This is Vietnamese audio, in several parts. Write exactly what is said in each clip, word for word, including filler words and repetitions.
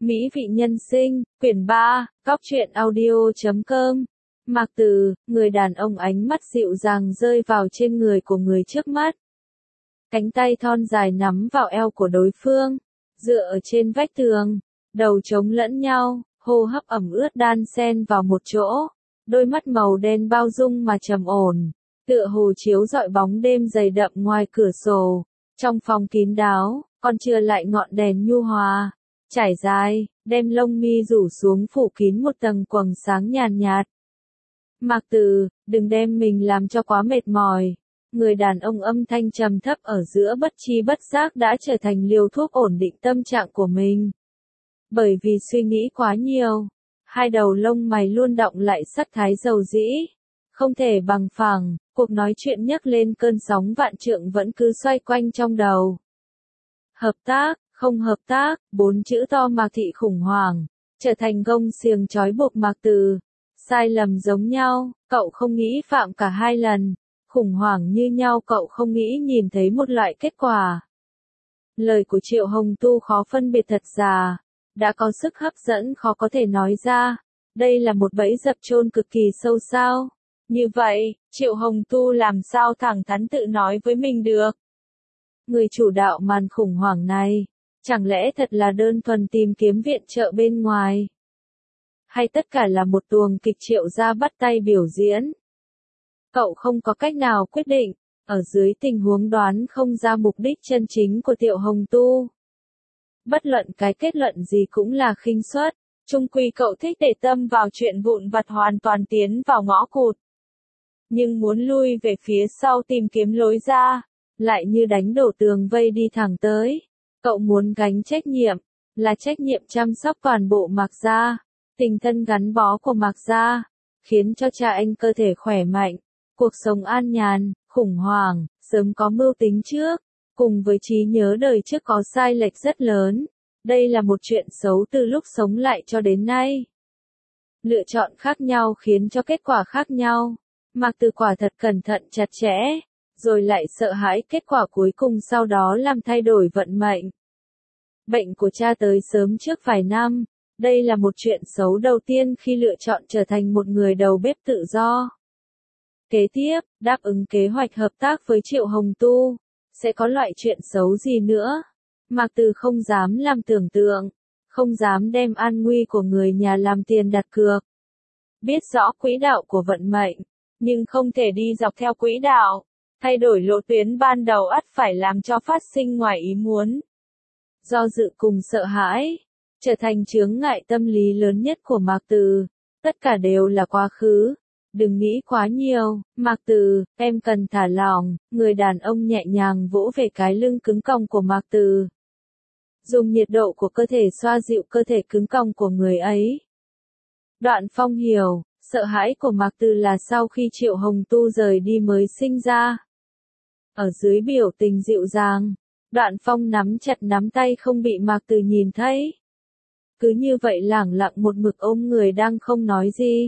Mỹ vị nhân sinh, quyển ba, góc truyện audio chấm com. Mạc Từ, người đàn ông ánh mắt dịu dàng rơi vào trên người của người trước mắt. Cánh tay thon dài nắm vào eo của đối phương, dựa ở trên vách tường, đầu chống lẫn nhau, hô hấp ẩm ướt đan xen vào một chỗ, đôi mắt màu đen bao dung mà trầm ổn, tựa hồ chiếu rọi bóng đêm dày đậm ngoài cửa sổ. Trong phòng kín đáo, còn trưa lại ngọn đèn nhu hòa, trải dài, đem lông mi rủ xuống phủ kín một tầng quầng sáng nhàn nhạt. Mạc Từ, đừng đem mình làm cho quá mệt mỏi. Người đàn ông âm thanh trầm thấp ở giữa bất chi bất giác đã trở thành liều thuốc ổn định tâm trạng của mình. Bởi vì suy nghĩ quá nhiều, hai đầu lông mày luôn đọng lại sắc thái dầu dĩ, không thể bằng phẳng, cuộc nói chuyện nhấc lên cơn sóng vạn trượng vẫn cứ xoay quanh trong đầu. Hợp tác, không hợp tác, bốn chữ to Mạc Thị khủng hoảng, trở thành gông xiềng trói buộc Mạc Từ. Sai lầm giống nhau, cậu không nghĩ phạm cả hai lần. Khủng hoảng như nhau, cậu không nghĩ nhìn thấy một loại kết quả. Lời của Triệu Hồng Tu khó phân biệt thật giả, đã có sức hấp dẫn khó có thể nói ra. Đây là một bẫy dập chôn cực kỳ sâu sao. Như vậy, Triệu Hồng Tu làm sao thẳng thắn tự nói với mình được? Người chủ đạo màn khủng hoảng này, chẳng lẽ thật là đơn thuần tìm kiếm viện trợ bên ngoài? Hay tất cả là một tuồng kịch Triệu gia bắt tay biểu diễn? Cậu không có cách nào quyết định, ở dưới tình huống đoán không ra mục đích chân chính của Triệu Hồng Tu. Bất luận cái kết luận gì cũng là khinh suất, chung quy cậu thích để tâm vào chuyện vụn vặt hoàn toàn tiến vào ngõ cụt. Nhưng muốn lui về phía sau tìm kiếm lối ra, lại như đánh đổ tường vây đi thẳng tới. Cậu muốn gánh trách nhiệm, là trách nhiệm chăm sóc toàn bộ Mạc gia, tình thân gắn bó của Mạc gia, khiến cho cha anh cơ thể khỏe mạnh, cuộc sống an nhàn, khủng hoảng, sớm có mưu tính trước, cùng với trí nhớ đời trước có sai lệch rất lớn. Đây là một chuyện xấu từ lúc sống lại cho đến nay. Lựa chọn khác nhau khiến cho kết quả khác nhau. Mạc Từ quả thật cẩn thận chặt chẽ, rồi lại sợ hãi kết quả cuối cùng sau đó làm thay đổi vận mệnh. Bệnh của cha tới sớm trước vài năm, đây là một chuyện xấu đầu tiên khi lựa chọn trở thành một người đầu bếp tự do. Kế tiếp, đáp ứng kế hoạch hợp tác với Triệu Hồng Tu, sẽ có loại chuyện xấu gì nữa? Mạc Từ không dám làm tưởng tượng, không dám đem an nguy của người nhà làm tiền đặt cược. Biết rõ quỹ đạo của vận mệnh, nhưng không thể đi dọc theo quỹ đạo, thay đổi lộ tuyến ban đầu ắt phải làm cho phát sinh ngoài ý muốn. Do dự cùng sợ hãi, trở thành chướng ngại tâm lý lớn nhất của Mạc Từ, tất cả đều là quá khứ. Đừng nghĩ quá nhiều, Mạc Từ, em cần thả lỏng. Người đàn ông nhẹ nhàng vỗ về cái lưng cứng cong của Mạc Từ. Dùng nhiệt độ của cơ thể xoa dịu cơ thể cứng cong của người ấy. Đoạn Phong hiểu, sợ hãi của Mạc Từ là sau khi Triệu Hồng Tu rời đi mới sinh ra. Ở dưới biểu tình dịu dàng, Đoạn Phong nắm chặt nắm tay không bị Mạc Từ nhìn thấy. Cứ như vậy lẳng lặng một mực ôm người đang không nói gì.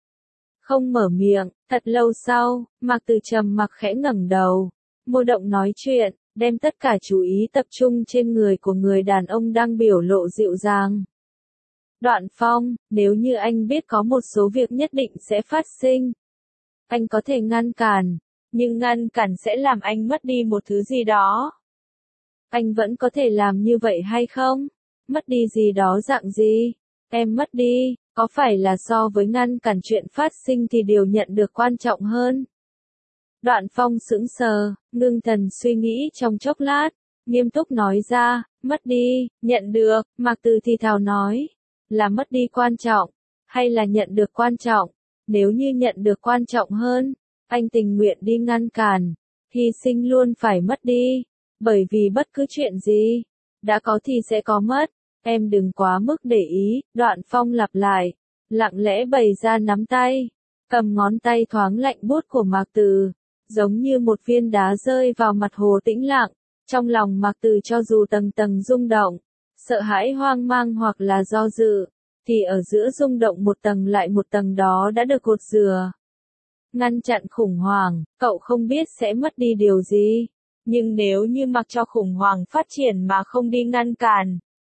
Không mở miệng, thật lâu sau, Mạc Từ trầm mặc khẽ ngẩng đầu, môi động nói chuyện, đem tất cả chú ý tập trung trên người của người đàn ông đang biểu lộ dịu dàng. Đoạn Phong, nếu như anh biết có một số việc nhất định sẽ phát sinh, anh có thể ngăn cản, nhưng ngăn cản sẽ làm anh mất đi một thứ gì đó. Anh vẫn có thể làm như vậy hay không? Mất đi gì đó dạng gì? Em mất đi, có phải là so với ngăn cản chuyện phát sinh thì điều nhận được quan trọng hơn? Đoạn Phong sững sờ, ngưng thần suy nghĩ trong chốc lát, nghiêm túc nói ra, mất đi, nhận được. Mạc Từ thì thào nói, là mất đi quan trọng, hay là nhận được quan trọng? Nếu như nhận được quan trọng hơn, anh tình nguyện đi ngăn cản, hy sinh luôn phải mất đi, bởi vì bất cứ chuyện gì, đã có thì sẽ có mất. Em đừng quá mức để ý. Đoạn Phong lặp lại, lặng lẽ bày ra nắm tay, cầm ngón tay thoáng lạnh buốt của Mạc Từ, giống như một viên đá rơi vào mặt hồ tĩnh lặng. Trong lòng Mạc Từ cho dù tầng tầng rung động, sợ hãi hoang mang hoặc là do dự, thì ở giữa rung động một tầng lại một tầng đó đã được cột dừa. Ngăn chặn khủng hoảng, cậu không biết sẽ mất đi điều gì, nhưng nếu như mặc cho khủng hoảng phát triển mà không đi ngăn cản,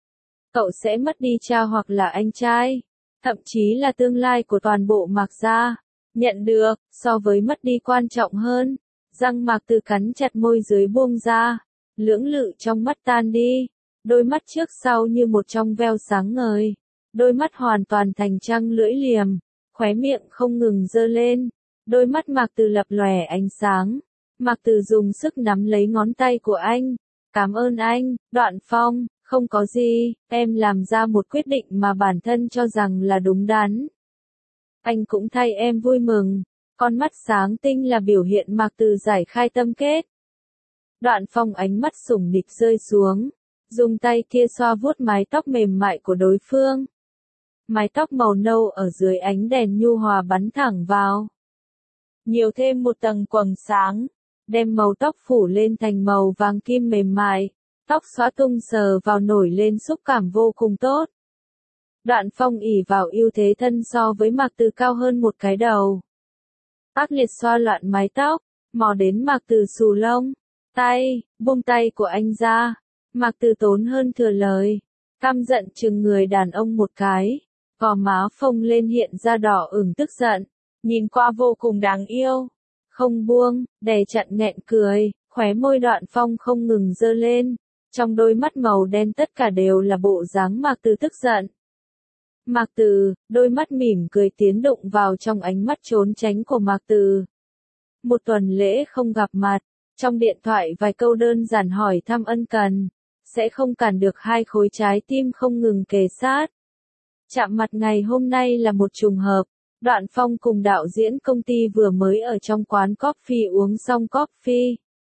cậu sẽ mất đi cha hoặc là anh trai, thậm chí là tương lai của toàn bộ Mạc gia. Nhận được, so với mất đi quan trọng hơn. Răng Mạc Từ cắn chặt môi dưới buông ra, lưỡng lự trong mắt tan đi, đôi mắt trước sau như một trong veo sáng ngời, đôi mắt hoàn toàn thành trăng lưỡi liềm, khóe miệng không ngừng giơ lên, đôi mắt Mạc Từ lập lòe ánh sáng. Mạc Từ dùng sức nắm lấy ngón tay của anh. Cảm ơn anh, Đoạn Phong, không có gì, em làm ra một quyết định mà bản thân cho rằng là đúng đắn. Anh cũng thay em vui mừng. Con mắt sáng tinh là biểu hiện Mạc Từ giải khai tâm kết. Đoạn Phong ánh mắt sủng nịch rơi xuống, dùng tay kia xoa vuốt mái tóc mềm mại của đối phương. Mái tóc màu nâu ở dưới ánh đèn nhu hòa bắn thẳng vào, nhiều thêm một tầng quầng sáng, đem màu tóc phủ lên thành màu vàng kim mềm mại, tóc xõa tung sờ vào nổi lên xúc cảm vô cùng tốt. Đoạn Phong ỷ vào ưu thế thân so với Mạc Từ cao hơn một cái đầu. Ác liệt xoa loạn mái tóc, mò đến Mạc Từ xù lông, tay, buông tay của anh ra. Mạc Từ tốn hơn thừa lời, căm giận chừng người đàn ông một cái, gò má phồng lên hiện ra đỏ ửng tức giận, nhìn qua vô cùng đáng yêu. Không buông, đè chặn nghẹn cười, khóe môi Đoạn Phong không ngừng giơ lên, trong đôi mắt màu đen tất cả đều là bộ dáng Mạc Từ tức giận. Mạc Từ, đôi mắt mỉm cười tiến đụng vào trong ánh mắt trốn tránh của Mạc Từ. Một tuần lễ không gặp mặt, trong điện thoại vài câu đơn giản hỏi thăm ân cần, sẽ không cản được hai khối trái tim không ngừng kề sát. Chạm mặt ngày hôm nay là một trùng hợp, Đoạn Phong cùng đạo diễn công ty vừa mới ở trong quán coffee uống xong coffee.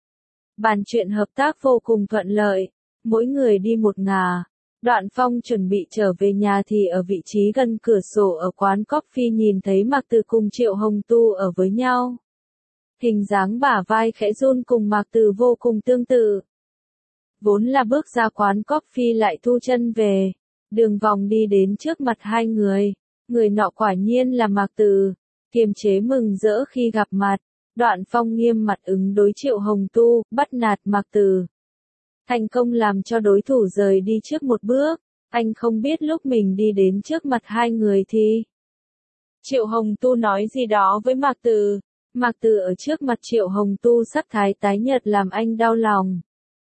Bàn chuyện hợp tác vô cùng thuận lợi, mỗi người đi một ngả. Đoạn Phong chuẩn bị trở về nhà thì ở vị trí gần cửa sổ ở quán coffee nhìn thấy Mạc Từ cùng Triệu Hồng Tu ở với nhau. Hình dáng bả vai khẽ run cùng Mạc Từ vô cùng tương tự. Vốn là bước ra quán coffee lại thu chân về, đường vòng đi đến trước mặt hai người. Người nọ quả nhiên là Mạc Từ, kiềm chế mừng rỡ khi gặp mặt. Đoạn Phong nghiêm mặt ứng đối Triệu Hồng Tu, bắt nạt Mạc Từ. Thành công làm cho đối thủ rời đi trước một bước, anh không biết lúc mình đi đến trước mặt hai người thì. Triệu Hồng Tu nói gì đó với Mạc Từ, Mạc Từ ở trước mặt Triệu Hồng Tu sắc thái tái nhợt làm anh đau lòng.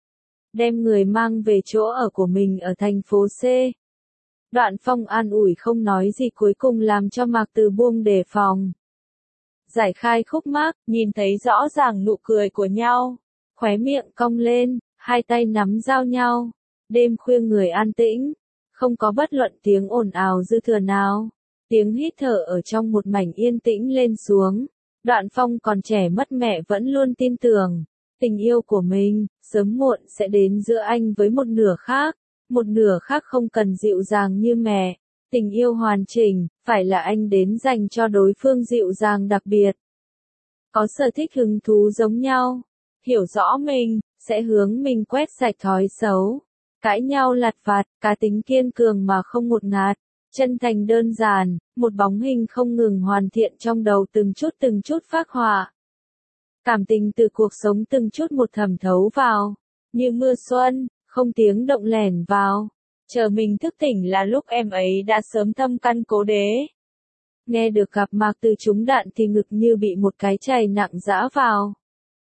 Đem người mang về chỗ ở của mình ở thành phố C. Đoạn Phong an ủi không nói gì cuối cùng làm cho Mạc Từ buông đề phòng. Giải khai khúc mắc, nhìn thấy rõ ràng nụ cười của nhau, khóe miệng cong lên, hai tay nắm giao nhau. Đêm khuya người an tĩnh, không có bất luận tiếng ồn ào dư thừa nào. Tiếng hít thở ở trong một mảnh yên tĩnh lên xuống. Đoạn Phong còn trẻ mất mẹ vẫn luôn tin tưởng, tình yêu của mình, sớm muộn sẽ đến giữa anh với một nửa khác. Một nửa khác không cần dịu dàng như mẹ. Tình yêu hoàn chỉnh, phải là anh đến dành cho đối phương dịu dàng đặc biệt. Có sở thích hứng thú giống nhau. Hiểu rõ mình, sẽ hướng mình quét sạch thói xấu. Cãi nhau lặt vặt, cá tính kiên cường mà không ngột ngạt. Chân thành đơn giản, một bóng hình không ngừng hoàn thiện trong đầu từng chút từng chút phác họa. Cảm tình từ cuộc sống từng chút một thẩm thấu vào. Như mưa xuân, không tiếng động lẻn vào. Chờ mình thức tỉnh là lúc em ấy đã sớm thâm căn cố đế. Nghe được gặp Mạc Từ trúng đạn thì ngực như bị một cái chày nặng giã vào.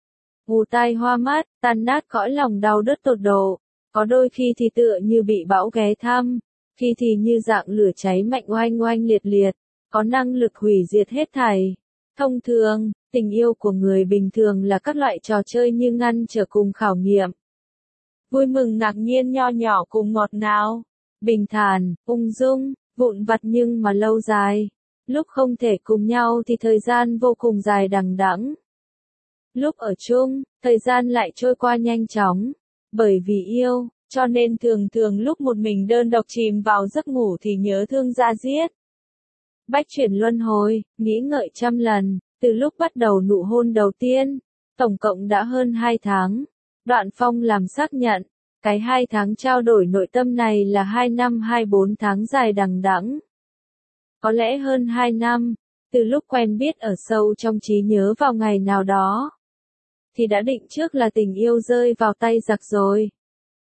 Ù tai hoa mắt, tan nát cõi lòng đau đớt tột độ. Có đôi khi thì tựa như bị bão ghé thăm, khi thì như dạng lửa cháy mạnh oanh oanh liệt liệt, có năng lực hủy diệt hết thảy. Thông thường, tình yêu của người bình thường là các loại trò chơi như ngăn trở cùng khảo nghiệm. Vui mừng ngạc nhiên nho nhỏ cùng ngọt ngào, bình thản, ung dung, vụn vặt nhưng mà lâu dài. Lúc không thể cùng nhau thì thời gian vô cùng dài đằng đẵng. Lúc ở chung, thời gian lại trôi qua nhanh chóng. Bởi vì yêu, cho nên thường thường lúc một mình đơn độc chìm vào giấc ngủ thì nhớ thương da diết. Bách chuyển luân hồi, nghĩ ngợi trăm lần, từ lúc bắt đầu nụ hôn đầu tiên, tổng cộng đã hơn hai tháng. Đoạn Phong làm xác nhận, cái hai tháng trao đổi nội tâm này là hai năm hai bốn tháng dài đằng đẵng. Có lẽ hơn hai năm, từ lúc quen biết ở sâu trong trí nhớ vào ngày nào đó, thì đã định trước là tình yêu rơi vào tay giặc rồi.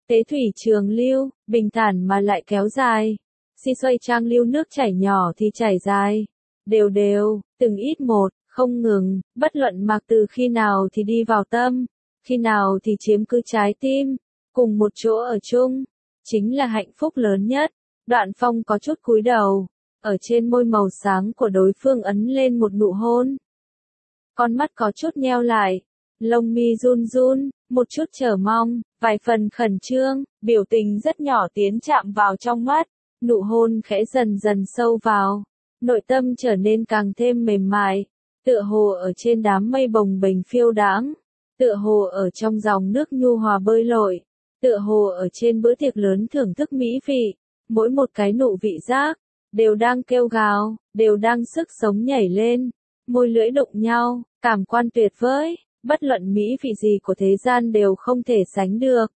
Tế thủy trường lưu, bình thản mà lại kéo dài. Si xoay trang lưu nước chảy nhỏ thì chảy dài. Đều đều, từng ít một, không ngừng, bất luận Mạc Từ khi nào thì đi vào tâm, khi nào thì chiếm cứ trái tim, cùng một chỗ ở chung, chính là hạnh phúc lớn nhất. Đoạn Phong có chút cúi đầu, ở trên môi màu sáng của đối phương ấn lên một nụ hôn. Con mắt có chút nheo lại, lông mi run run, một chút chờ mong, vài phần khẩn trương, biểu tình rất nhỏ tiến chạm vào trong mắt, nụ hôn khẽ dần dần sâu vào, nội tâm trở nên càng thêm mềm mại, tựa hồ ở trên đám mây bồng bềnh phiêu đãng, tựa hồ ở trong dòng nước nhu hòa bơi lội, tựa hồ ở trên bữa tiệc lớn thưởng thức mỹ vị, mỗi một cái nụ vị giác đều đang kêu gào, đều đang sức sống nhảy lên, môi lưỡi đụng nhau, cảm quan tuyệt vời, bất luận mỹ vị gì của thế gian đều không thể sánh được.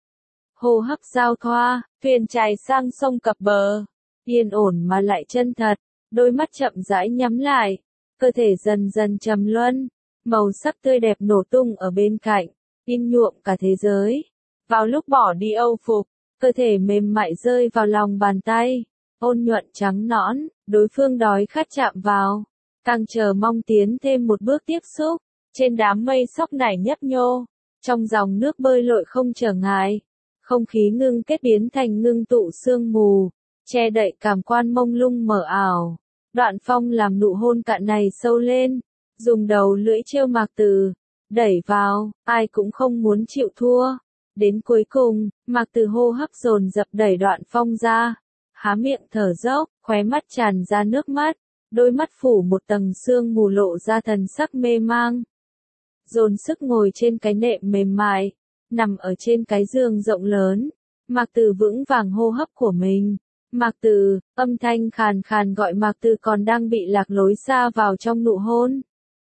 Hô hấp giao thoa, thuyền chài sang sông cập bờ, yên ổn mà lại chân thật, đôi mắt chậm rãi nhắm lại, cơ thể dần dần trầm luân, màu sắc tươi đẹp nổ tung ở bên cạnh, in nhuộm cả thế giới. Vào lúc bỏ đi âu phục, cơ thể mềm mại rơi vào lòng bàn tay, ôn nhuận trắng nõn, đối phương đói khát chạm vào, càng chờ mong tiến thêm một bước tiếp xúc, trên đám mây sóc nảy nhấp nhô, trong dòng nước bơi lội không trở ngại, không khí ngưng kết biến thành ngưng tụ sương mù, che đậy cảm quan mông lung mờ ảo. Đoạn Phong làm nụ hôn cạn này sâu lên, dùng đầu lưỡi trêu Mạc Từ, đẩy vào, ai cũng không muốn chịu thua. Đến cuối cùng, Mạc Từ hô hấp dồn dập đẩy Đoạn Phong ra, há miệng thở dốc, khóe mắt tràn ra nước mắt, đôi mắt phủ một tầng sương mù lộ ra thần sắc mê mang. Dồn sức ngồi trên cái nệm mềm mại, nằm ở trên cái giường rộng lớn, Mạc Từ vững vàng hô hấp của mình. Mạc Từ, âm thanh khàn khàn gọi Mạc Từ còn đang bị lạc lối xa vào trong nụ hôn.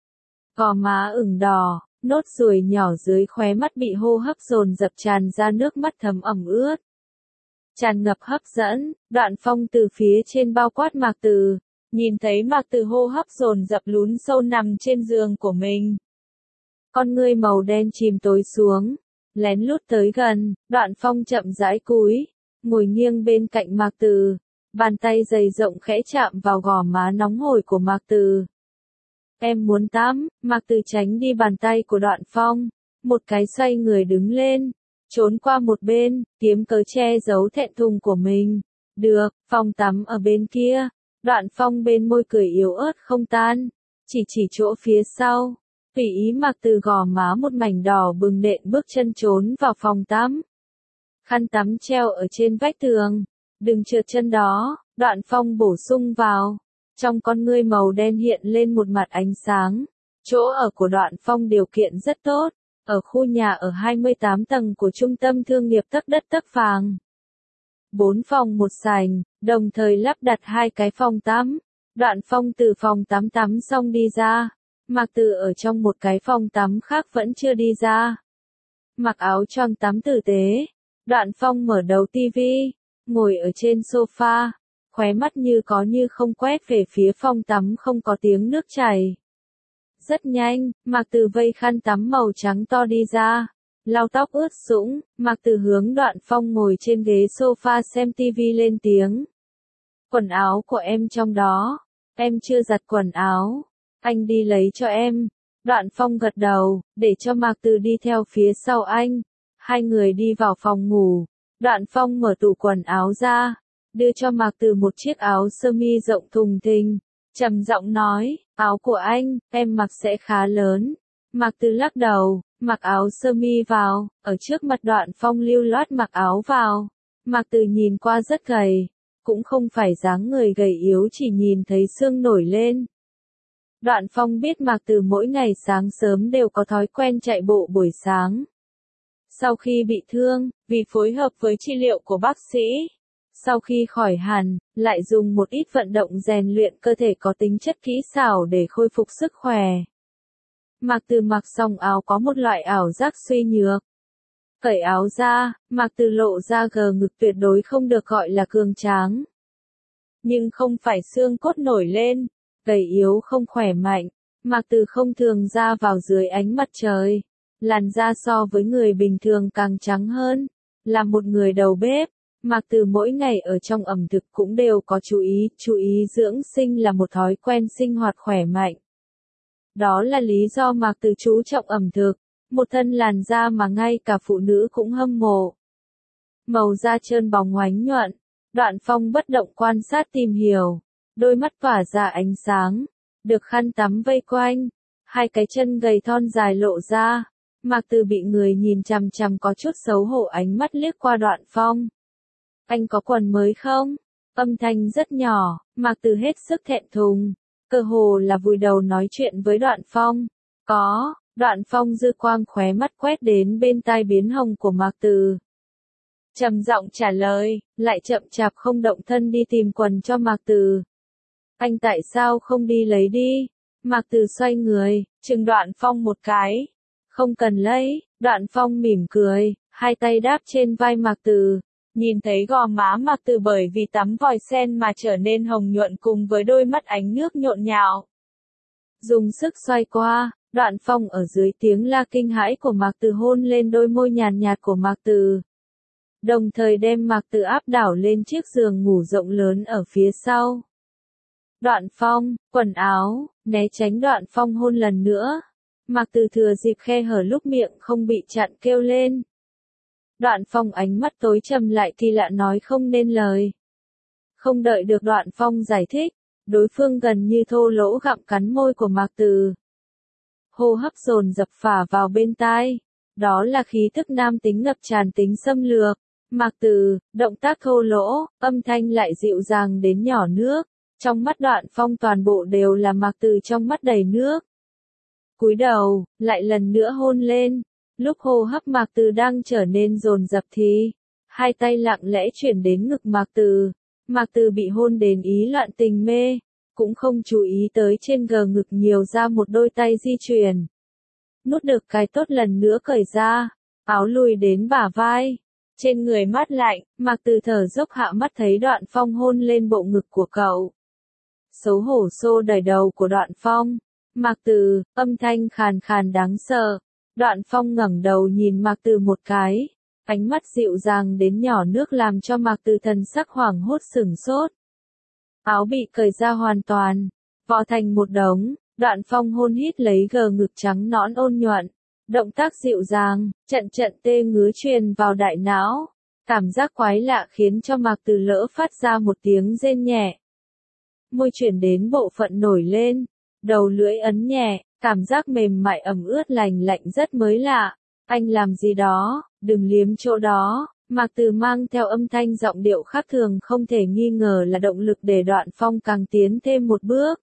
Gò má ửng đỏ, nốt ruồi nhỏ dưới khóe mắt bị hô hấp dồn dập tràn ra nước mắt thấm ẩm ướt. Tràn ngập hấp dẫn, Đoạn Phong từ phía trên bao quát Mạc Từ, nhìn thấy Mạc Từ hô hấp dồn dập lún sâu nằm trên giường của mình. Con ngươi màu đen chìm tối xuống, lén lút tới gần, Đoạn Phong chậm rãi cúi, ngồi nghiêng bên cạnh Mạc Từ, bàn tay dày rộng khẽ chạm vào gò má nóng hổi của Mạc Từ. Em muốn tắm, Mạc Từ tránh đi bàn tay của Đoạn Phong, một cái xoay người đứng lên, trốn qua một bên, kiếm cớ che giấu thẹn thùng của mình. Được, phòng tắm ở bên kia, Đoạn Phong bên môi cười yếu ớt không tan, chỉ chỉ chỗ phía sau, tùy ý Mạc Từ gò má một mảnh đỏ bừng nện bước chân trốn vào phòng tắm. Khăn tắm treo ở trên vách tường, đừng trượt chân đó, Đoạn Phong bổ sung vào, trong con ngươi màu đen hiện lên một mặt ánh sáng. Chỗ ở của Đoạn Phong điều kiện rất tốt, ở khu nhà ở hai mươi tám tầng của trung tâm thương nghiệp tấc đất tấc vàng. Bốn phòng một sảnh, đồng thời lắp đặt hai cái phòng tắm. Đoạn Phong từ phòng tắm tắm xong đi ra, Mạc Từ ở trong một cái phòng tắm khác vẫn chưa đi ra. Mặc áo choàng tắm tử tế, Đoạn Phong mở đầu tivi, ngồi ở trên sofa, khóe mắt như có như không quét về phía phòng tắm không có tiếng nước chảy. Rất nhanh, Mạc Từ vây khăn tắm màu trắng to đi ra, lau tóc ướt sũng, Mạc Từ hướng Đoạn Phong ngồi trên ghế sofa xem tivi lên tiếng. Quần áo của em trong đó, em chưa giặt quần áo, anh đi lấy cho em. Đoạn Phong gật đầu, để cho Mạc Từ đi theo phía sau anh. Hai người đi vào phòng ngủ, Đoạn Phong mở tủ quần áo ra, đưa cho Mạc Từ một chiếc áo sơ mi rộng thùng thình, trầm giọng nói, áo của anh, em mặc sẽ khá lớn. Mạc Từ lắc đầu, mặc áo sơ mi vào, ở trước mặt Đoạn Phong lưu loát mặc áo vào. Mạc Từ nhìn qua rất gầy, cũng không phải dáng người gầy yếu chỉ nhìn thấy xương nổi lên. Đoạn Phong biết Mạc Từ mỗi ngày sáng sớm đều có thói quen chạy bộ buổi sáng. Sau khi bị thương, vì phối hợp với trị liệu của bác sĩ, sau khi khỏi hẳn, lại dùng một ít vận động rèn luyện cơ thể có tính chất kỹ xảo để khôi phục sức khỏe. Mạc Từ mặc xong áo có một loại ảo giác suy nhược. Cởi áo ra, Mạc Từ lộ ra gờ ngực tuyệt đối không được gọi là cường tráng. Nhưng không phải xương cốt nổi lên, gầy yếu không khỏe mạnh, Mạc Từ không thường ra vào dưới ánh mặt trời. Làn da so với người bình thường càng trắng hơn, Là một người đầu bếp, Mạc Từ mỗi ngày ở trong ẩm thực cũng đều có chú ý, chú ý dưỡng sinh là một thói quen sinh hoạt khỏe mạnh. Đó là lý do Mạc Từ chú trọng ẩm thực, một thân làn da mà ngay cả phụ nữ cũng hâm mộ. Màu da trơn bóng oánh nhuận, Đoạn Phong bất động quan sát tìm hiểu, đôi mắt tỏa ra ánh sáng, được khăn tắm vây quanh, hai cái chân gầy thon dài lộ ra. Mạc Từ bị người nhìn chằm chằm có chút xấu hổ, ánh mắt liếc qua Đoạn Phong. Anh có quần mới không? Âm thanh rất nhỏ, Mạc Từ hết sức thẹn thùng, cơ hồ là vùi đầu nói chuyện với Đoạn Phong. Có, Đoạn Phong dư quang khóe mắt quét đến bên tai biến hồng của Mạc Từ. Trầm giọng trả lời, lại chậm chạp không động thân đi tìm quần cho Mạc Từ. Anh tại sao không đi lấy đi? Mạc Từ xoay người, chừng Đoạn Phong một cái. Không cần lấy, Đoạn Phong mỉm cười, hai tay đáp trên vai Mạc Từ. Nhìn thấy gò má Mạc Từ bởi vì tắm vòi sen mà trở nên hồng nhuận cùng với đôi mắt ánh nước nhộn nhạo. Dùng sức xoay qua, Đoạn Phong ở dưới tiếng la kinh hãi của Mạc Từ hôn lên đôi môi nhàn nhạt của Mạc Từ. Đồng thời đem Mạc Từ áp đảo lên chiếc giường ngủ rộng lớn ở phía sau. Đoạn Phong, quần áo, né tránh Đoạn Phong hôn lần nữa. Mạc Từ thừa dịp khe hở lúc miệng không bị chặn kêu lên. Đoạn Phong ánh mắt tối trầm lại thì lạ nói không nên lời. Không đợi được Đoạn Phong giải thích, đối phương gần như thô lỗ gặm cắn môi của Mạc Từ. Hô hấp dồn dập phả vào bên tai. Đó là khí thức nam tính ngập tràn tính xâm lược. Mạc Từ, động tác thô lỗ, âm thanh lại dịu dàng đến nhỏ nước. Trong mắt Đoạn Phong toàn bộ đều là Mạc Từ trong mắt đầy nước. Cúi đầu, lại lần nữa hôn lên. Lúc hô hấp Mạc Từ đang trở nên dồn dập thì, hai tay lặng lẽ chuyển đến ngực Mạc Từ. Mạc Từ bị hôn đến ý loạn tình mê, cũng không chú ý tới trên gờ ngực nhiều ra một đôi tay di chuyển. Nút được cái tốt lần nữa cởi ra, áo lùi đến bả vai. Trên người mát lạnh, Mạc Từ thở dốc hạ mắt thấy Đoạn Phong hôn lên bộ ngực của cậu. Xấu hổ xô đẩy đầu của Đoạn Phong. Mạc Từ, âm thanh khàn khàn đáng sợ. Đoạn Phong ngẩng đầu nhìn Mạc Từ một cái. Ánh mắt dịu dàng đến nhỏ nước làm cho Mạc Từ thần sắc hoảng hốt sửng sốt. Áo bị cởi ra hoàn toàn, vò thành một đống. Đoạn Phong hôn hít lấy gờ ngực trắng nõn ôn nhuận. Động tác dịu dàng, trận trận tê ngứa truyền vào đại não. Cảm giác quái lạ khiến cho Mạc Từ lỡ phát ra một tiếng rên nhẹ. Môi chuyển đến bộ phận nổi lên, đầu lưỡi ấn nhẹ, cảm giác mềm mại ẩm ướt lành lạnh rất mới lạ. Anh làm gì đó, đừng liếm chỗ đó. Mạc Từ mang theo âm thanh giọng điệu khác thường không thể nghi ngờ là động lực để Đoạn Phong càng tiến thêm một bước.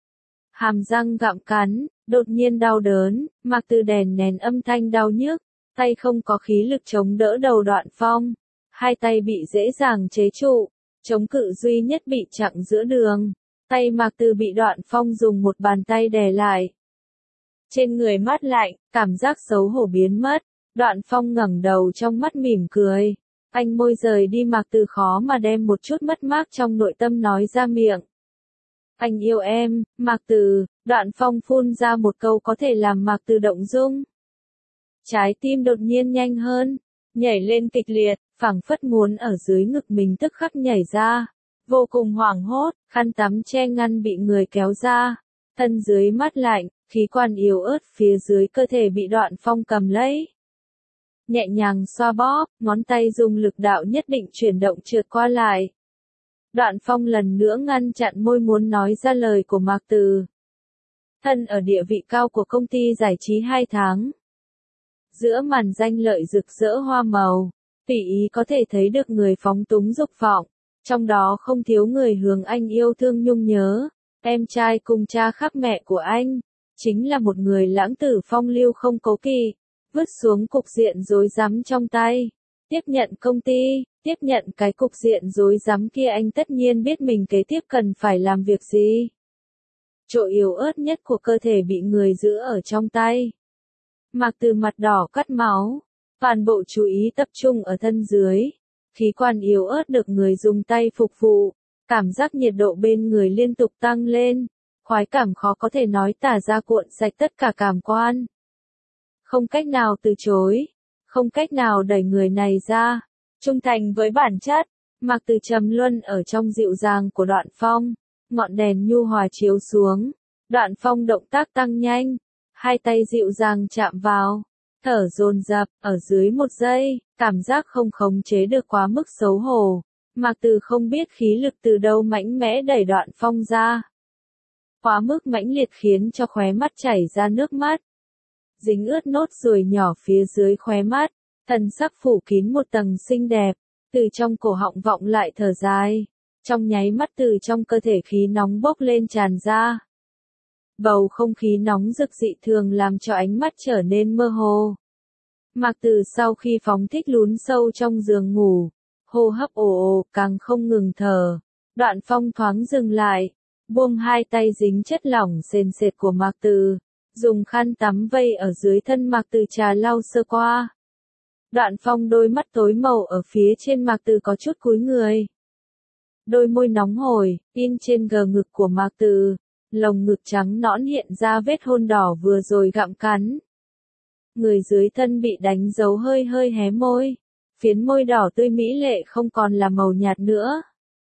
Hàm răng gặm cắn, đột nhiên đau đớn, Mạc Từ đèn nén âm thanh đau nhức, tay không có khí lực chống đỡ đầu Đoạn Phong, hai tay bị dễ dàng chế trụ, chống cự duy nhất bị chặn giữa đường, tay Mạc Từ bị Đoạn Phong dùng một bàn tay đè lại. Trên người mát lạnh, cảm giác xấu hổ biến mất, Đoạn Phong ngẩng đầu trong mắt mỉm cười, anh môi rời đi Mạc Từ khó mà đem một chút mất mát trong nội tâm nói ra miệng. Anh yêu em, Mạc Từ. Đoạn Phong phun ra một câu có thể làm Mạc Từ động dung. Trái tim đột nhiên nhanh hơn, nhảy lên kịch liệt, phảng phất muốn ở dưới ngực mình tức khắc nhảy ra. Vô cùng hoảng hốt, khăn tắm che ngăn bị người kéo ra. Thân dưới mát lạnh, khí quan yếu ớt phía dưới cơ thể bị Đoạn Phong cầm lấy. Nhẹ nhàng xoa bóp, ngón tay dùng lực đạo nhất định chuyển động trượt qua lại. Đoạn Phong lần nữa ngăn chặn môi muốn nói ra lời của Mạc Từ. Thân ở địa vị cao của công ty giải trí hai tháng. Giữa màn danh lợi rực rỡ hoa màu, tùy ý có thể thấy được người phóng túng dục vọng, trong đó không thiếu người hướng anh yêu thương nhung nhớ. Em trai cùng cha khác mẹ của anh, chính là một người lãng tử phong lưu không cố kỵ, vứt xuống cục diện rối rắm trong tay, tiếp nhận công ty, tiếp nhận cái cục diện rối rắm kia anh tất nhiên biết mình kế tiếp cần phải làm việc gì. Chỗ yếu ớt nhất của cơ thể bị người giữ ở trong tay. Mạc Từ mặt đỏ cắt máu, toàn bộ chú ý tập trung ở thân dưới, khí quan yếu ớt được người dùng tay phục vụ, cảm giác nhiệt độ bên người liên tục tăng lên, khoái cảm khó có thể nói tả ra cuộn sạch tất cả cảm quan. Không cách nào từ chối, không cách nào đẩy người này ra, trung thành với bản chất. Mạc Từ trầm luân ở trong dịu dàng của Đoạn Phong, ngọn đèn nhu hòa chiếu xuống, Đoạn Phong động tác tăng nhanh, hai tay dịu dàng chạm vào, thở dồn dập, ở dưới một giây, cảm giác không khống chế được quá mức xấu hổ. Mạc Từ không biết khí lực từ đâu mãnh mẽ đẩy Đoạn Phong ra. Quá mức mãnh liệt khiến cho khóe mắt chảy ra nước mắt. Dính ướt nốt ruồi nhỏ phía dưới khóe mắt, thần sắc phủ kín một tầng xinh đẹp, từ trong cổ họng vọng lại thở dài. Trong nháy mắt từ trong cơ thể khí nóng bốc lên tràn ra. Bầu không khí nóng rực dị thường làm cho ánh mắt trở nên mơ hồ. Mạc Từ sau khi phóng thích lún sâu trong giường ngủ, hô hấp ồ ồ càng không ngừng thở. Đoạn Phong thoáng dừng lại, buông hai tay dính chất lỏng sền sệt của Mạc Từ, dùng khăn tắm vây ở dưới thân Mạc Từ trà lau sơ qua. Đoạn Phong đôi mắt tối màu ở phía trên Mạc Từ có chút cúi người. Đôi môi nóng hổi, in trên gờ ngực của Mạc Từ, lồng ngực trắng nõn hiện ra vết hôn đỏ vừa rồi gặm cắn. Người dưới thân bị đánh dấu hơi hơi hé môi, phiến môi đỏ tươi mỹ lệ không còn là màu nhạt nữa.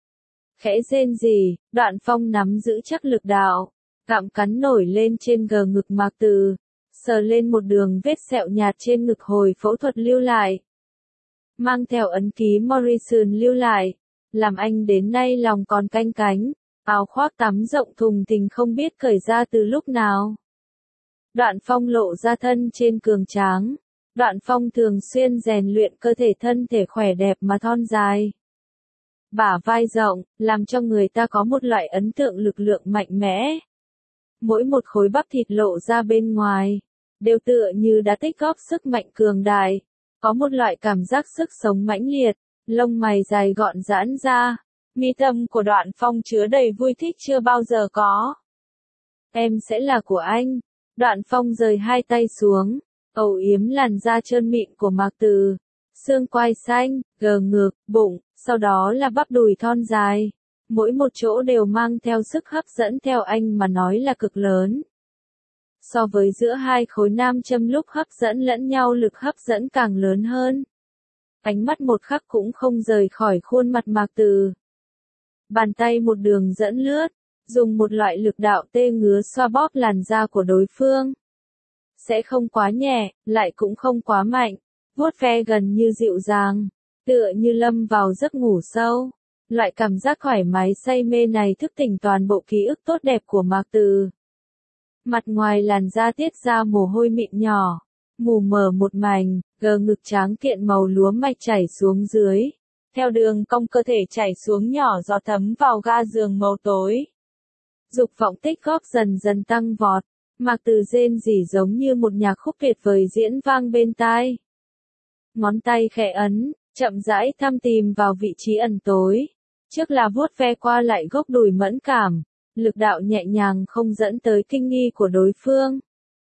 Khẽ rên rỉ, Đoạn Phong nắm giữ chắc lực đạo, gặm cắn nổi lên trên gờ ngực Mạc Từ, sờ lên một đường vết sẹo nhạt trên ngực hồi phẫu thuật lưu lại. Mang theo ấn ký Morrison lưu lại, làm anh đến nay lòng còn canh cánh, áo khoác tắm rộng thùng thình không biết cởi ra từ lúc nào. Đoạn Phong lộ ra thân trên cường tráng. Đoạn Phong thường xuyên rèn luyện cơ thể thân thể khỏe đẹp mà thon dài. Bả vai rộng, làm cho người ta có một loại ấn tượng lực lượng mạnh mẽ. Mỗi một khối bắp thịt lộ ra bên ngoài, đều tựa như đã tích góp sức mạnh cường đại. Có một loại cảm giác sức sống mãnh liệt, lông mày dài gọn giãn ra. Mi tâm của Đoạn Phong chứa đầy vui thích chưa bao giờ có. Em sẽ là của anh. Đoạn Phong rời hai tay xuống, âu yếm làn da trơn mịn của Mạc Từ, xương quai xanh, gờ ngực, bụng, sau đó là bắp đùi thon dài. Mỗi một chỗ đều mang theo sức hấp dẫn theo anh mà nói là cực lớn. So với giữa hai khối nam châm lúc hấp dẫn lẫn nhau lực hấp dẫn càng lớn hơn. Ánh mắt một khắc cũng không rời khỏi khuôn mặt Mạc Từ. Bàn tay một đường dẫn lướt, dùng một loại lực đạo tê ngứa xoa bóp làn da của đối phương. Sẽ không quá nhẹ, lại cũng không quá mạnh, vuốt ve gần như dịu dàng, tựa như lâm vào giấc ngủ sâu. Loại cảm giác thoải mái say mê này thức tỉnh toàn bộ ký ức tốt đẹp của Mạc Từ. Mặt ngoài làn da tiết ra mồ hôi mịn nhỏ, mù mờ một mảnh, gờ ngực tráng kiện màu lúa mạch chảy xuống dưới. Theo đường cong cơ thể chảy xuống nhỏ giọt thấm vào ga giường màu tối. Dục vọng tích góp dần dần tăng vọt, Mạc Từ rên rỉ giống như một nhạc khúc tuyệt vời diễn vang bên tai. Ngón tay khẽ ấn, chậm rãi thăm tìm vào vị trí ẩn tối. Trước là vuốt ve qua lại gốc đùi mẫn cảm, lực đạo nhẹ nhàng không dẫn tới kinh nghi của đối phương.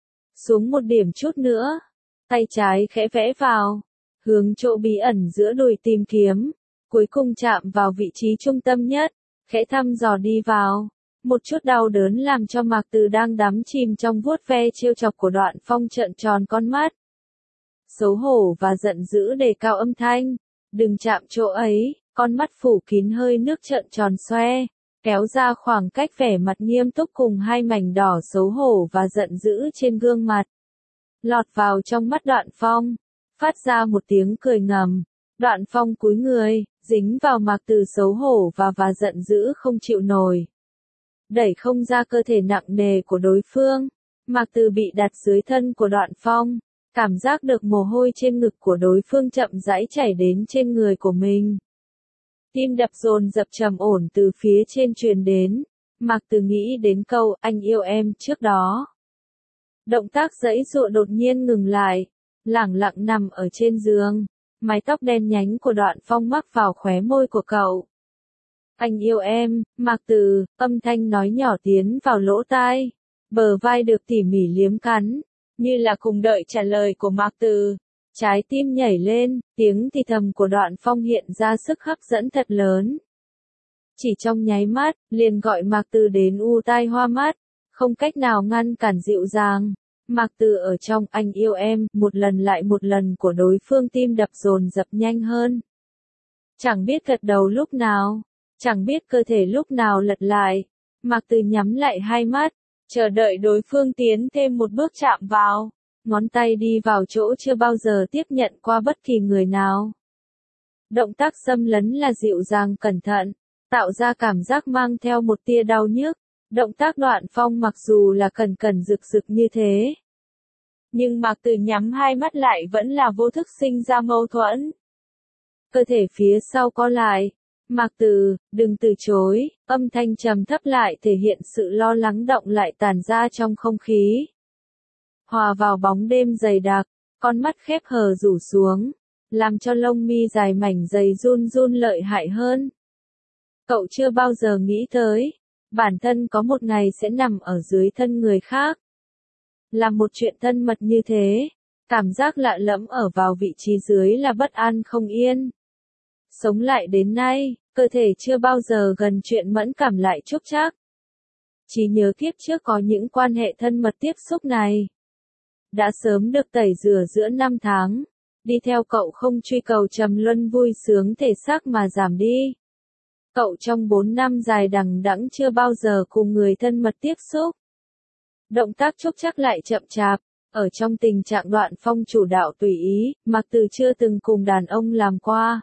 Xuống một điểm chút nữa, tay trái khẽ vẽ vào, hướng chỗ bí ẩn giữa đùi tìm kiếm, cuối cùng chạm vào vị trí trung tâm nhất, khẽ thăm dò đi vào. Một chút đau đớn làm cho Mạc Từ đang đắm chìm trong vuốt ve trêu chọc của Đoạn Phong trợn tròn con mắt. Xấu hổ và giận dữ đề cao âm thanh, đừng chạm chỗ ấy, con mắt phủ kín hơi nước trợn tròn xoe, kéo ra khoảng cách vẻ mặt nghiêm túc cùng hai mảnh đỏ xấu hổ và giận dữ trên gương mặt. Lọt vào trong mắt Đoạn Phong, phát ra một tiếng cười ngầm. Đoạn Phong cúi người, dính vào Mạc Từ xấu hổ và và giận dữ không chịu nổi. Đẩy không ra cơ thể nặng nề của đối phương, Mạc Từ bị đặt dưới thân của Đoạn Phong, cảm giác được mồ hôi trên ngực của đối phương chậm rãi chảy đến trên người của mình. Tim đập dồn dập trầm ổn từ phía trên truyền đến, Mạc Từ nghĩ đến câu anh yêu em trước đó. Động tác giãy giụa đột nhiên ngừng lại, lẳng lặng nằm ở trên giường, mái tóc đen nhánh của Đoạn Phong mắc vào khóe môi của cậu. Anh yêu em, Mạc Từ, âm thanh nói nhỏ tiến vào lỗ tai, bờ vai được tỉ mỉ liếm cắn, như là cùng đợi trả lời của Mạc Từ. Trái tim nhảy lên, tiếng thì thầm của Đoạn Phong hiện ra sức hấp dẫn thật lớn. Chỉ trong nháy mắt, liền gọi Mạc Từ đến u tai hoa mắt, không cách nào ngăn cản dịu dàng. Mạc Từ ở trong anh yêu em, một lần lại một lần của đối phương tim đập dồn dập nhanh hơn. Chẳng biết gật đầu lúc nào, chẳng biết cơ thể lúc nào lật lại. Mạc Từ nhắm lại hai mắt, chờ đợi đối phương tiến thêm một bước chạm vào, ngón tay đi vào chỗ chưa bao giờ tiếp nhận qua bất kỳ người nào. Động tác xâm lấn là dịu dàng cẩn thận, tạo ra cảm giác mang theo một tia đau nhức. Động tác Đoạn Phong mặc dù là cẩn cẩn rực rực như thế, nhưng Mạc Từ nhắm hai mắt lại vẫn là vô thức sinh ra mâu thuẫn. Cơ thể phía sau co lại. Mạc Từ, đừng từ chối, âm thanh trầm thấp lại thể hiện sự lo lắng động lại tàn ra trong không khí. Hòa vào bóng đêm dày đặc, con mắt khép hờ rủ xuống, làm cho lông mi dài mảnh dày run run lợi hại hơn. Cậu chưa bao giờ nghĩ tới, bản thân có một ngày sẽ nằm ở dưới thân người khác. Làm một chuyện thân mật như thế, cảm giác lạ lẫm ở vào vị trí dưới là bất an không yên. Sống lại đến nay, cơ thể chưa bao giờ gần chuyện mẫn cảm lại chúc chắc. Chỉ nhớ kiếp trước có những quan hệ thân mật tiếp xúc này. Đã sớm được tẩy rửa giữa năm tháng, đi theo cậu không truy cầu trầm luân vui sướng thể xác mà giảm đi. Cậu trong bốn năm dài đằng đẵng chưa bao giờ cùng người thân mật tiếp xúc. Động tác chúc chắc lại chậm chạp, ở trong tình trạng Đoạn Phong chủ đạo tùy ý, Mạc Từ chưa từng cùng đàn ông làm qua.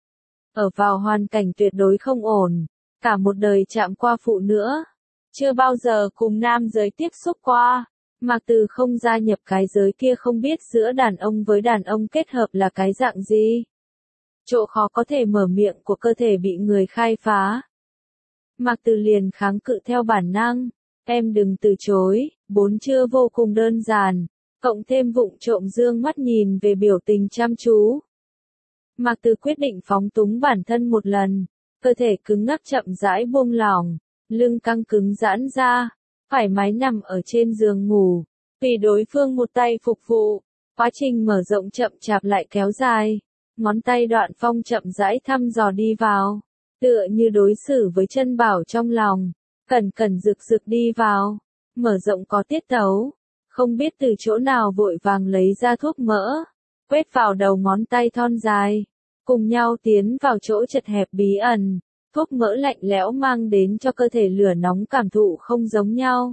Ở vào hoàn cảnh tuyệt đối không ổn, cả một đời chạm qua phụ nữa, chưa bao giờ cùng nam giới tiếp xúc qua. Mạc Từ không gia nhập cái giới kia không biết giữa đàn ông với đàn ông kết hợp là cái dạng gì. Chỗ khó có thể mở miệng của cơ thể bị người khai phá. Mạc Từ liền kháng cự theo bản năng, em đừng từ chối, bốn chữ vô cùng đơn giản, cộng thêm vụng trộm dương mắt nhìn về biểu tình chăm chú. Mạc Từ quyết định phóng túng bản thân một lần, cơ thể cứng ngắc chậm rãi buông lỏng, lưng căng cứng giãn ra, thoải mái nằm ở trên giường ngủ, vì đối phương một tay phục vụ, quá trình mở rộng chậm chạp lại kéo dài, ngón tay Đoạn Phong chậm rãi thăm dò đi vào, tựa như đối xử với chân bảo trong lòng, cẩn cẩn rực rực đi vào, mở rộng có tiết tấu, không biết từ chỗ nào vội vàng lấy ra thuốc mỡ, quét vào đầu ngón tay thon dài, cùng nhau tiến vào chỗ chật hẹp bí ẩn. Thuốc mỡ lạnh lẽo mang đến cho cơ thể lửa nóng cảm thụ không giống nhau.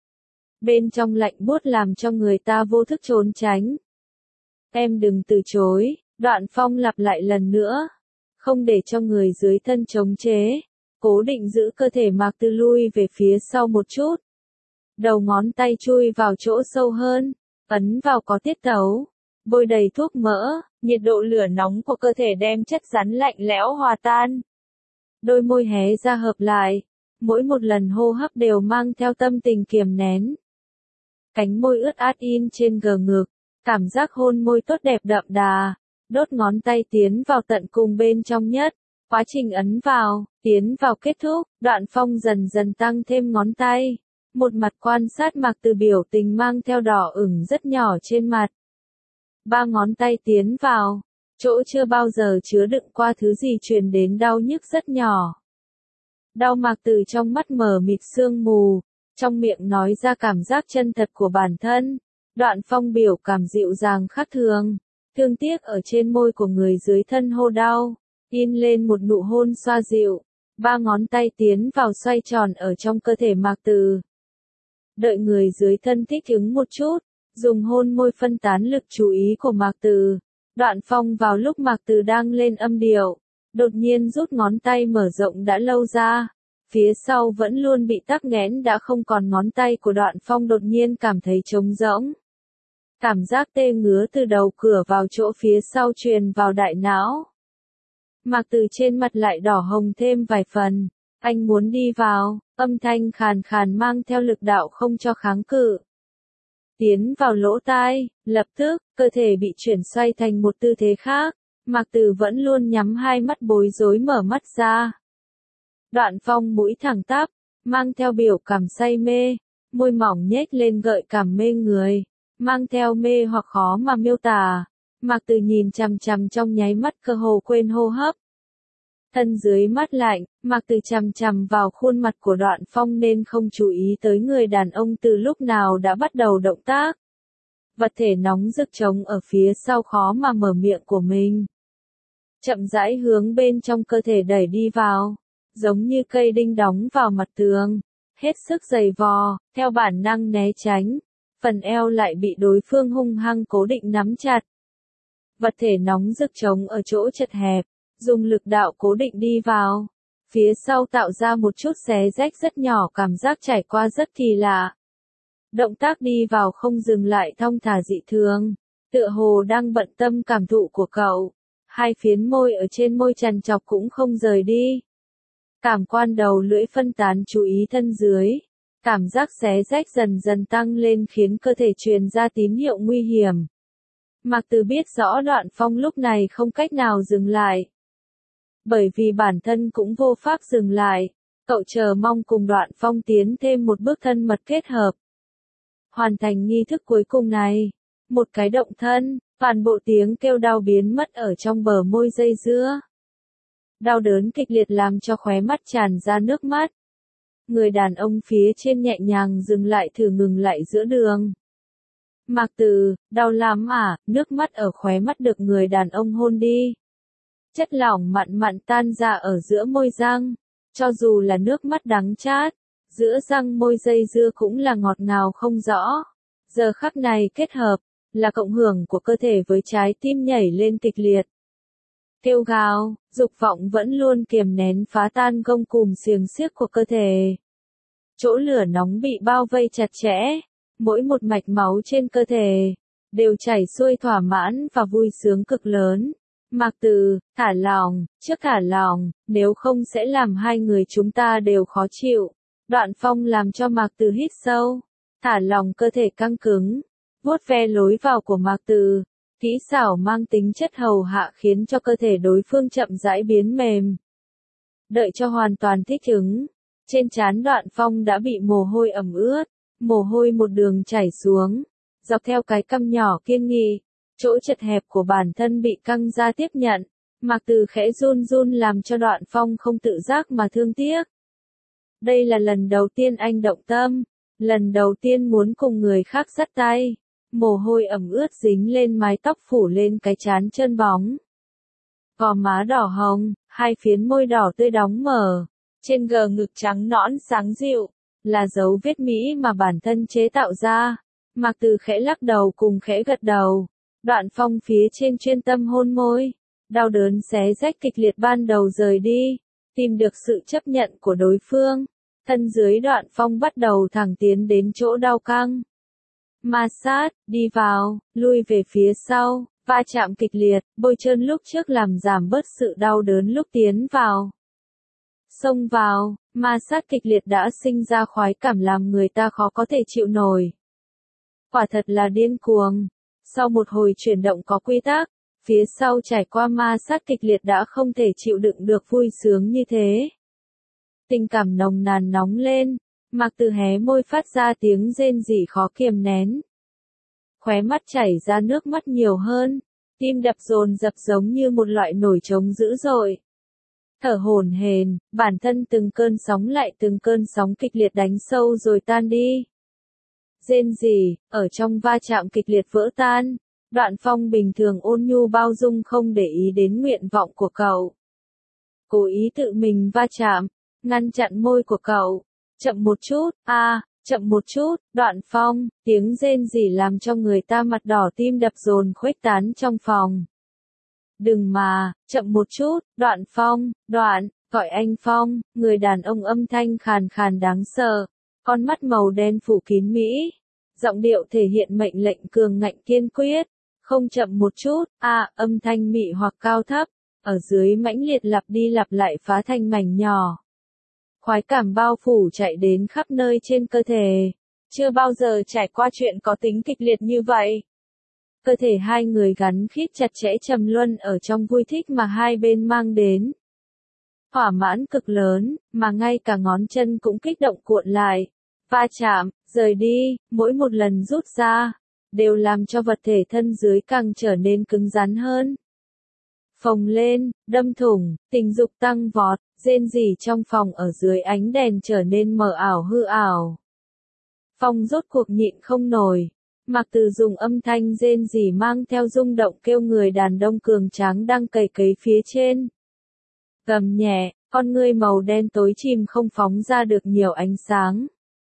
Bên trong lạnh buốt làm cho người ta vô thức trốn tránh. Em đừng từ chối, Đoạn Phong lặp lại lần nữa. Không để cho người dưới thân chống chế. Cố định giữ cơ thể Mạc Từ lui về phía sau một chút. Đầu ngón tay chui vào chỗ sâu hơn, ấn vào có tiết tấu. Bôi đầy thuốc mỡ, nhiệt độ lửa nóng của cơ thể đem chất rắn lạnh lẽo hòa tan. Đôi môi hé ra hợp lại, mỗi một lần hô hấp đều mang theo tâm tình kiềm nén. Cánh môi ướt át in trên gờ ngực, cảm giác hôn môi tốt đẹp đậm đà, đốt ngón tay tiến vào tận cùng bên trong nhất, quá trình ấn vào, tiến vào kết thúc, Đoạn Phong dần dần tăng thêm ngón tay, một mặt quan sát Mạc Từ biểu tình mang theo đỏ ửng rất nhỏ trên mặt. Ba ngón tay tiến vào. Chỗ chưa bao giờ chứa đựng qua thứ gì truyền đến đau nhức rất nhỏ. Đau Mạc Từ trong mắt mờ mịt sương mù, trong miệng nói ra cảm giác chân thật của bản thân. Đoạn Phong biểu cảm dịu dàng khác thường, thương tiếc ở trên môi của người dưới thân hô đau, in lên một nụ hôn xoa dịu, ba ngón tay tiến vào xoay tròn ở trong cơ thể Mạc Từ. Đợi người dưới thân thích ứng một chút, dùng hôn môi phân tán lực chú ý của Mạc Từ. Đoạn Phong vào lúc Mạc Từ đang lên âm điệu, đột nhiên rút ngón tay mở rộng đã lâu ra, phía sau vẫn luôn bị tắc nghẽn đã không còn ngón tay của Đoạn Phong đột nhiên cảm thấy trống rỗng. Cảm giác tê ngứa từ đầu cửa vào chỗ phía sau truyền vào đại não. Mạc Từ trên mặt lại đỏ hồng thêm vài phần, anh muốn đi vào, âm thanh khàn khàn mang theo lực đạo không cho kháng cự. Tiến vào lỗ tai, lập tức, cơ thể bị chuyển xoay thành một tư thế khác, Mạc Từ vẫn luôn nhắm hai mắt bối rối mở mắt ra. Đoạn Phong mũi thẳng tắp, mang theo biểu cảm say mê, môi mỏng nhếch lên gợi cảm mê người, mang theo mê hoặc khó mà miêu tả. Mạc Từ nhìn chằm chằm trong nháy mắt cơ hồ quên hô hấp. Thân dưới mắt lạnh, Mạc Từ chằm chằm vào khuôn mặt của Đoạn Phong nên không chú ý tới người đàn ông từ lúc nào đã bắt đầu động tác. Vật thể nóng rực trống ở phía sau khó mà mở miệng của mình. chậm rãi hướng bên trong cơ thể đẩy đi vào, giống như cây đinh đóng vào mặt tường, hết sức giày vò, theo bản năng né tránh, phần eo lại bị đối phương hung hăng cố định nắm chặt. Vật thể nóng rực trống ở chỗ chật hẹp, dùng lực đạo cố định đi vào, phía sau tạo ra một chút xé rách rất nhỏ, cảm giác trải qua rất kỳ lạ. Động tác đi vào không dừng lại thong thả dị thường, tựa hồ đang bận tâm cảm thụ của cậu. Hai phiến môi ở trên môi trằn trọc cũng không rời đi. Cảm quan đầu lưỡi phân tán chú ý thân dưới. Cảm giác xé rách dần dần tăng lên khiến cơ thể truyền ra tín hiệu nguy hiểm. Mạc Từ biết rõ Đoạn Phong lúc này không cách nào dừng lại. Bởi vì bản thân cũng vô pháp dừng lại, cậu chờ mong cùng Đoạn Phong tiến thêm một bước thân mật kết hợp. Hoàn thành nghi thức cuối cùng này, một cái động thân, toàn bộ tiếng kêu đau biến mất ở trong bờ môi dây dưa. Đau đớn kịch liệt làm cho khóe mắt tràn ra nước mắt. Người đàn ông phía trên nhẹ nhàng dừng lại, thử ngừng lại giữa đường. Mạc Từ, đau lắm à? Nước mắt ở khóe mắt được người đàn ông hôn đi. Chất lỏng mặn mặn tan ra ở giữa môi răng, cho dù là nước mắt đắng chát, giữa răng môi dây dưa cũng là ngọt ngào không rõ. Giờ khắc này kết hợp, là cộng hưởng của cơ thể với trái tim nhảy lên kịch liệt. Kêu gào, dục vọng vẫn luôn kiềm nén phá tan gông cùm xiềng xiếc của cơ thể. Chỗ lửa nóng bị bao vây chặt chẽ, mỗi một mạch máu trên cơ thể đều chảy xuôi thỏa mãn và vui sướng cực lớn. Mạc Từ, thả lỏng, trước thả lỏng, nếu không sẽ làm hai người chúng ta đều khó chịu. Đoạn Phong làm cho Mạc Từ hít sâu, thả lỏng cơ thể căng cứng, vuốt ve lối vào của Mạc Từ, kỹ xảo mang tính chất hầu hạ khiến cho cơ thể đối phương chậm rãi biến mềm. Đợi cho hoàn toàn thích ứng, trên trán Đoạn Phong đã bị mồ hôi ẩm ướt, mồ hôi một đường chảy xuống, dọc theo cái cằm nhỏ kiên nghị, chỗ chật hẹp của bản thân bị căng ra tiếp nhận. Mạc Từ khẽ run run làm cho Đoạn Phong không tự giác mà thương tiếc. Đây là lần đầu tiên anh động tâm, lần đầu tiên muốn cùng người khác dắt tay. Mồ hôi ẩm ướt dính lên mái tóc phủ lên cái trán trơn bóng. Gò má đỏ hồng, hai phiến môi đỏ tươi đóng mở, trên gờ ngực trắng nõn sáng dịu, là dấu vết mỹ mà bản thân chế tạo ra. Mạc Từ khẽ lắc đầu cùng khẽ gật đầu. Đoạn Phong phía trên chuyên tâm hôn môi, đau đớn xé rách kịch liệt ban đầu rời đi, tìm được sự chấp nhận của đối phương. Thân dưới Đoạn Phong bắt đầu thẳng tiến đến chỗ đau căng. Ma sát, đi vào, lui về phía sau, va chạm kịch liệt, bôi trơn lúc trước làm giảm bớt sự đau đớn lúc tiến vào. Xông vào, ma sát kịch liệt đã sinh ra khoái cảm làm người ta khó có thể chịu nổi. Quả thật là điên cuồng. Sau một hồi chuyển động có quy tắc, phía sau trải qua ma sát kịch liệt đã không thể chịu đựng được vui sướng như thế. Tình cảm nồng nàn nóng lên, Mạc Từ hé môi phát ra tiếng rên rỉ khó kiềm nén. Khóe mắt chảy ra nước mắt nhiều hơn, tim đập dồn dập giống như một loại nổi trống dữ dội. Thở hổn hển, bản thân từng cơn sóng lại từng cơn sóng kịch liệt đánh sâu rồi tan đi. Rên rỉ, ở trong va chạm kịch liệt vỡ tan. Đoạn Phong bình thường ôn nhu bao dung không để ý đến nguyện vọng của cậu. Cố ý tự mình va chạm, ngăn chặn môi của cậu. Chậm một chút, a, à, chậm một chút, Đoạn Phong, tiếng rên rỉ làm cho người ta mặt đỏ tim đập dồn khuếch tán trong phòng. Đừng mà, chậm một chút, Đoạn Phong, Đoạn, gọi anh Phong, người đàn ông âm thanh khàn khàn đáng sợ, con mắt màu đen phủ kín mỹ. Giọng điệu thể hiện mệnh lệnh cường ngạnh kiên quyết, không chậm một chút, a, à, âm thanh mị hoặc cao thấp, ở dưới mãnh liệt lặp đi lặp lại phá thành mảnh nhỏ. Khoái cảm bao phủ chạy đến khắp nơi trên cơ thể, chưa bao giờ trải qua chuyện có tính kịch liệt như vậy. Cơ thể hai người gắn khít chặt chẽ trầm luân ở trong vui thích mà hai bên mang đến. Thỏa mãn cực lớn, mà ngay cả ngón chân cũng kích động cuộn lại. Va chạm, rời đi, mỗi một lần rút ra, đều làm cho vật thể thân dưới càng trở nên cứng rắn hơn. Phồng lên, đâm thủng, tình dục tăng vọt, rên rỉ trong phòng ở dưới ánh đèn trở nên mờ ảo hư ảo. Phong rốt cuộc nhịn không nổi, Mạc Từ dùng âm thanh rên rỉ mang theo rung động kêu người đàn ông cường tráng đang cày cấy phía trên. Gầm nhẹ, con ngươi màu đen tối chìm không phóng ra được nhiều ánh sáng.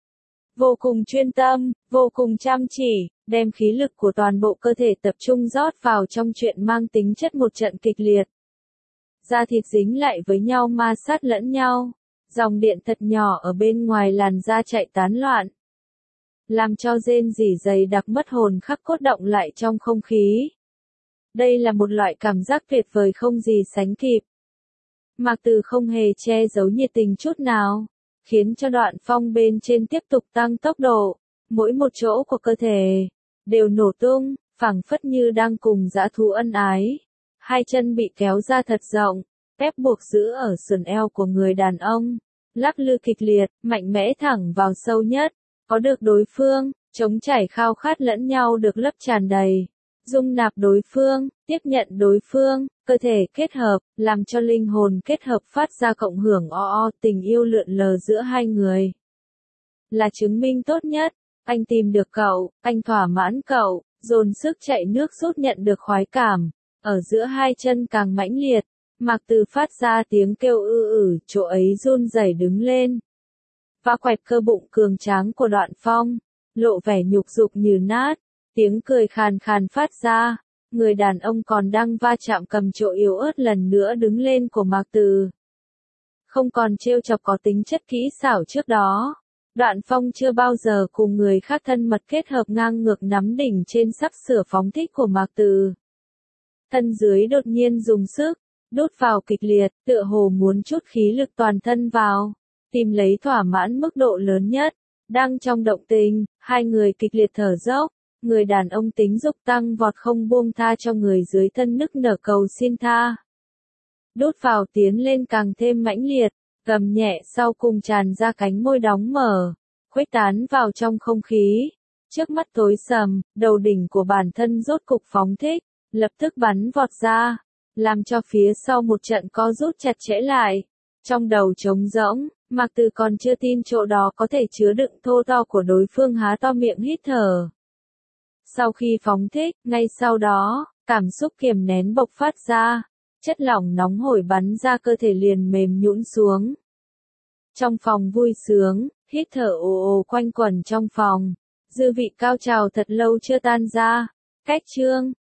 Vô cùng chuyên tâm, vô cùng chăm chỉ, đem khí lực của toàn bộ cơ thể tập trung rót vào trong chuyện mang tính chất một trận kịch liệt. Da thịt dính lại với nhau ma sát lẫn nhau, dòng điện thật nhỏ ở bên ngoài làn da chạy tán loạn, làm cho rên rỉ dày đặc mất hồn khắc cốt động lại trong không khí. Đây là một loại cảm giác tuyệt vời không gì sánh kịp. Mạc Từ không hề che giấu nhiệt tình chút nào, khiến cho Đoạn Phong bên trên tiếp tục tăng tốc độ, mỗi một chỗ của cơ thể đều nổ tung, phảng phất như đang cùng dã thú ân ái. Hai chân bị kéo ra thật rộng, ép buộc giữ ở sườn eo của người đàn ông, lắc lư kịch liệt, mạnh mẽ thẳng vào sâu nhất, có được đối phương, chống chảy khao khát lẫn nhau được lấp tràn đầy, dung nạp đối phương, tiếp nhận đối phương, cơ thể kết hợp, làm cho linh hồn kết hợp phát ra cộng hưởng o o tình yêu lượn lờ giữa hai người. Là chứng minh tốt nhất, anh tìm được cậu, anh thỏa mãn cậu, dồn sức chạy nước rút nhận được khoái cảm, ở giữa hai chân càng mãnh liệt, Mạc Từ phát ra tiếng kêu ư ử, chỗ ấy run rẩy đứng lên. Và quẹt cơ bụng cường tráng của Đoạn Phong, lộ vẻ nhục dục như nát, tiếng cười khàn khàn phát ra, người đàn ông còn đang va chạm cầm chỗ yếu ớt lần nữa đứng lên của Mạc Từ. Không còn trêu chọc có tính chất kỹ xảo trước đó, Đoạn Phong chưa bao giờ cùng người khác thân mật kết hợp ngang ngược nắm đỉnh trên sắp sửa phóng thích của Mạc Từ. Thân dưới đột nhiên dùng sức, đút vào kịch liệt, tựa hồ muốn chút khí lực toàn thân vào, tìm lấy thỏa mãn mức độ lớn nhất. Đang trong động tình, hai người kịch liệt thở dốc, người đàn ông tính dục tăng vọt không buông tha cho người dưới thân nức nở cầu xin tha. Đút vào tiến lên càng thêm mãnh liệt, gầm nhẹ sau cùng tràn ra cánh môi đóng mở, khuếch tán vào trong không khí. Trước mắt tối sầm, đầu đỉnh của bản thân rốt cục phóng thích, lập tức bắn vọt ra, làm cho phía sau một trận co rút chặt chẽ lại. Trong đầu trống rỗng, Mạc Từ còn chưa tin chỗ đó có thể chứa đựng thô to của đối phương há to miệng hít thở. Sau khi phóng thích, ngay sau đó, cảm xúc kiềm nén bộc phát ra, chất lỏng nóng hổi bắn ra cơ thể liền mềm nhũn xuống. Trong phòng vui sướng, hít thở ồ ồ quanh quẩn trong phòng, dư vị cao trào thật lâu chưa tan ra. Cách chương